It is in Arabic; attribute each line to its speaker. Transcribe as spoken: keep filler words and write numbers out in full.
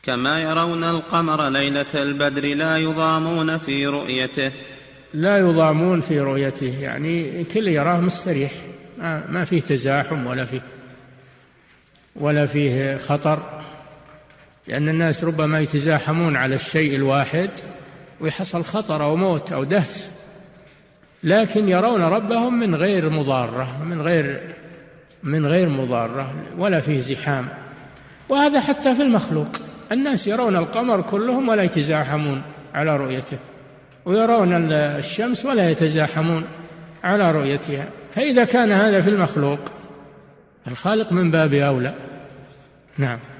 Speaker 1: كما يرون القمر ليلة البدر لا يضامون في رؤيته.
Speaker 2: لا يضامون في رؤيته يعني كل يراه مستريح، ما فيه تزاحم ولا فيه ولا فيه خطر، لأن الناس ربما يتزاحمون على الشيء الواحد ويحصل خطر أو موت أو دهس، لكن يرون ربهم من غير مضارة من غير من غير مضارة ولا فيه زحام. وهذا حتى في المخلوق، الناس يرون القمر كلهم ولا يتزاحمون على رؤيته، ويرون الشمس ولا يتزاحمون على رؤيتها. فإذا كان هذا في المخلوق، الخالق من باب أولى. نعم.